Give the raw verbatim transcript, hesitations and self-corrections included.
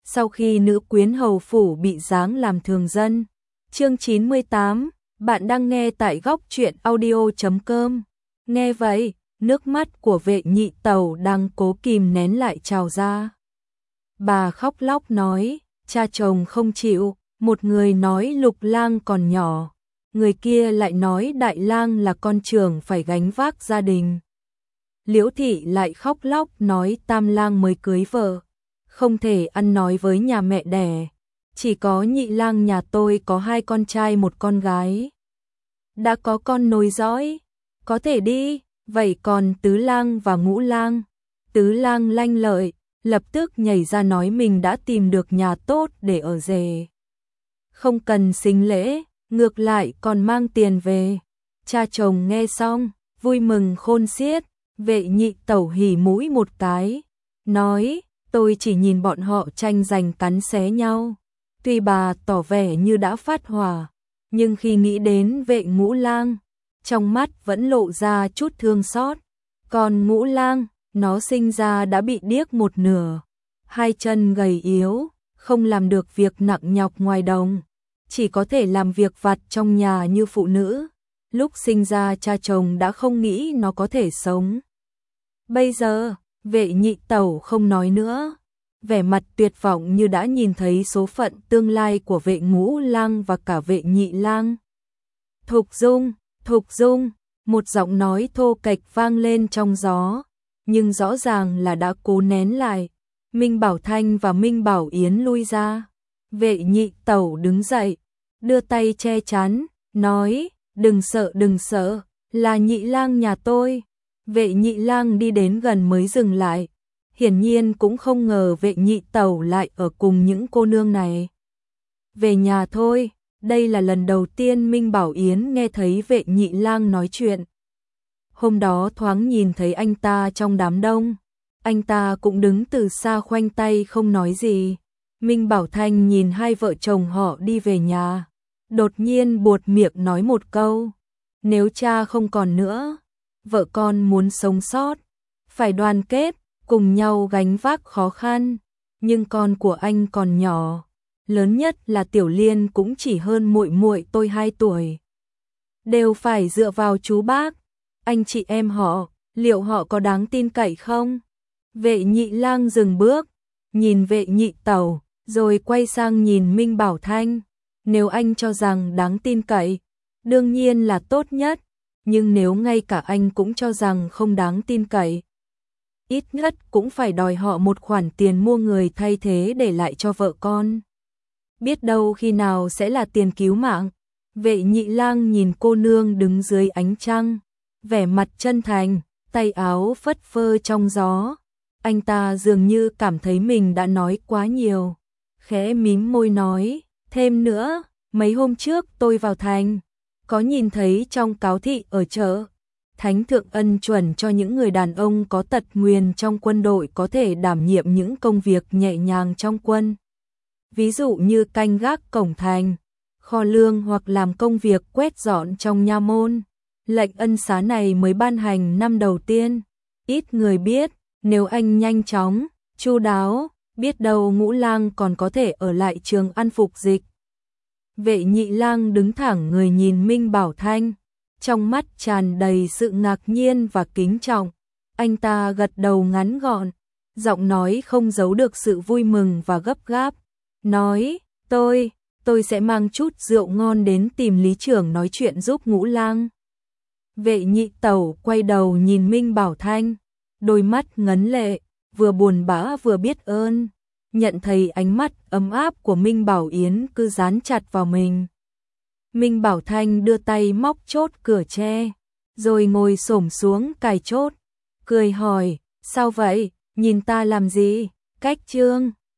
sau khi nữ quyến hầu phủ bị giáng làm thường dân. Chương chín mươi tám, bạn đang nghe tại góc truyện audio chấm com. Nghe vậy, nước mắt của Vệ Nhị Tẩu đang cố kìm nén lại trào ra. Bà khóc lóc nói, cha chồng không chịu, một người nói Lục Lang còn nhỏ, người kia lại nói Đại Lang là con trưởng phải gánh vác gia đình. Liễu thị lại khóc lóc nói Tam Lang mới cưới vợ, không thể ăn nói với nhà mẹ đẻ, chỉ có Nhị Lang nhà tôi có hai con trai một con gái. Đã có con nối dõi, có thể đi, vậy còn Tứ Lang và Ngũ Lang? Tứ Lang lanh lợi, lập tức nhảy ra nói mình đã tìm được nhà tốt để ở rể. Không cần sính lễ, ngược lại còn mang tiền về. Cha chồng nghe xong, vui mừng khôn xiết. Vệ Nhị Tẩu hỉ mũi một cái, nói, tôi chỉ nhìn bọn họ tranh giành cắn xé nhau. Tuy bà tỏ vẻ như đã phát hỏa, nhưng khi nghĩ đến Vệ Ngũ Lang, trong mắt vẫn lộ ra chút thương xót. Còn Ngũ Lang, nó sinh ra đã bị điếc một nửa, hai chân gầy yếu, không làm được việc nặng nhọc ngoài đồng, chỉ có thể làm việc vặt trong nhà như phụ nữ. Lúc sinh ra cha chồng đã không nghĩ nó có thể sống. Bây giờ, Vệ Nhị Tẩu không nói nữa, vẻ mặt tuyệt vọng như đã nhìn thấy số phận tương lai của Vệ Ngũ Lang và cả Vệ Nhị Lang. Thục Dung, Thục Dung, một giọng nói thô kệch vang lên trong gió, nhưng rõ ràng là đã cố nén lại. Minh Bảo Thanh và Minh Bảo Yến lui ra. Vệ Nhị Tẩu đứng dậy, đưa tay che chắn, nói, đừng sợ đừng sợ, là Nhị Lang nhà tôi. Vệ Nhị Lang đi đến gần mới dừng lại, hiển nhiên cũng không ngờ Vệ Nhị Tẩu lại ở cùng những cô nương này. Về nhà thôi, đây là lần đầu tiên Minh Bảo Yến nghe thấy Vệ Nhị Lang nói chuyện. Hôm đó thoáng nhìn thấy anh ta trong đám đông, anh ta cũng đứng từ xa khoanh tay không nói gì. Minh Bảo Thanh nhìn hai vợ chồng họ đi về nhà, đột nhiên buột miệng nói một câu, nếu cha không còn nữa, vợ con muốn sống sót, phải đoàn kết, cùng nhau gánh vác khó khăn, nhưng con của anh còn nhỏ, lớn nhất là Tiểu Liên cũng chỉ hơn muội muội tôi hai tuổi. Đều phải dựa vào chú bác, anh chị em họ, liệu họ có đáng tin cậy không? Vệ Nhị Lang dừng bước, nhìn Vệ Nhị Tẩu, rồi quay sang nhìn Minh Bảo Thanh, nếu anh cho rằng đáng tin cậy, đương nhiên là tốt nhất. Nhưng nếu ngay cả anh cũng cho rằng không đáng tin cậy, ít nhất cũng phải đòi họ một khoản tiền mua người thay thế để lại cho vợ con. Biết đâu khi nào sẽ là tiền cứu mạng. Vệ Nhị Lang nhìn cô nương đứng dưới ánh trăng, vẻ mặt chân thành, tay áo phất phơ trong gió. Anh ta dường như cảm thấy mình đã nói quá nhiều, khẽ mím môi nói, thêm nữa, mấy hôm trước tôi vào thành, có nhìn thấy trong cáo thị ở chợ, Thánh Thượng ân chuẩn cho những người đàn ông có tật nguyền trong quân đội có thể đảm nhiệm những công việc nhẹ nhàng trong quân. Ví dụ như canh gác cổng thành, kho lương hoặc làm công việc quét dọn trong nha môn. Lệnh ân xá này mới ban hành năm đầu tiên, ít người biết, nếu anh nhanh chóng, chu đáo, biết đâu Ngũ Lang còn có thể ở lại Trường An phục dịch. Vệ Nhị Lang đứng thẳng người nhìn Minh Bảo Thanh, trong mắt tràn đầy sự ngạc nhiên và kính trọng. Anh ta gật đầu ngắn gọn, giọng nói không giấu được sự vui mừng và gấp gáp, nói, tôi, tôi sẽ mang chút rượu ngon đến tìm lý trưởng nói chuyện giúp Ngũ Lang. Vệ Nhị Tẩu quay đầu nhìn Minh Bảo Thanh, đôi mắt ngấn lệ, vừa buồn bã vừa biết ơn. Nhận thấy ánh mắt ấm áp của Minh Bảo Yến cứ dán chặt vào mình. Minh Bảo Thanh đưa tay móc chốt cửa tre, rồi ngồi xổm xuống cài chốt, cười hỏi, sao vậy, nhìn ta làm gì? Cách trương,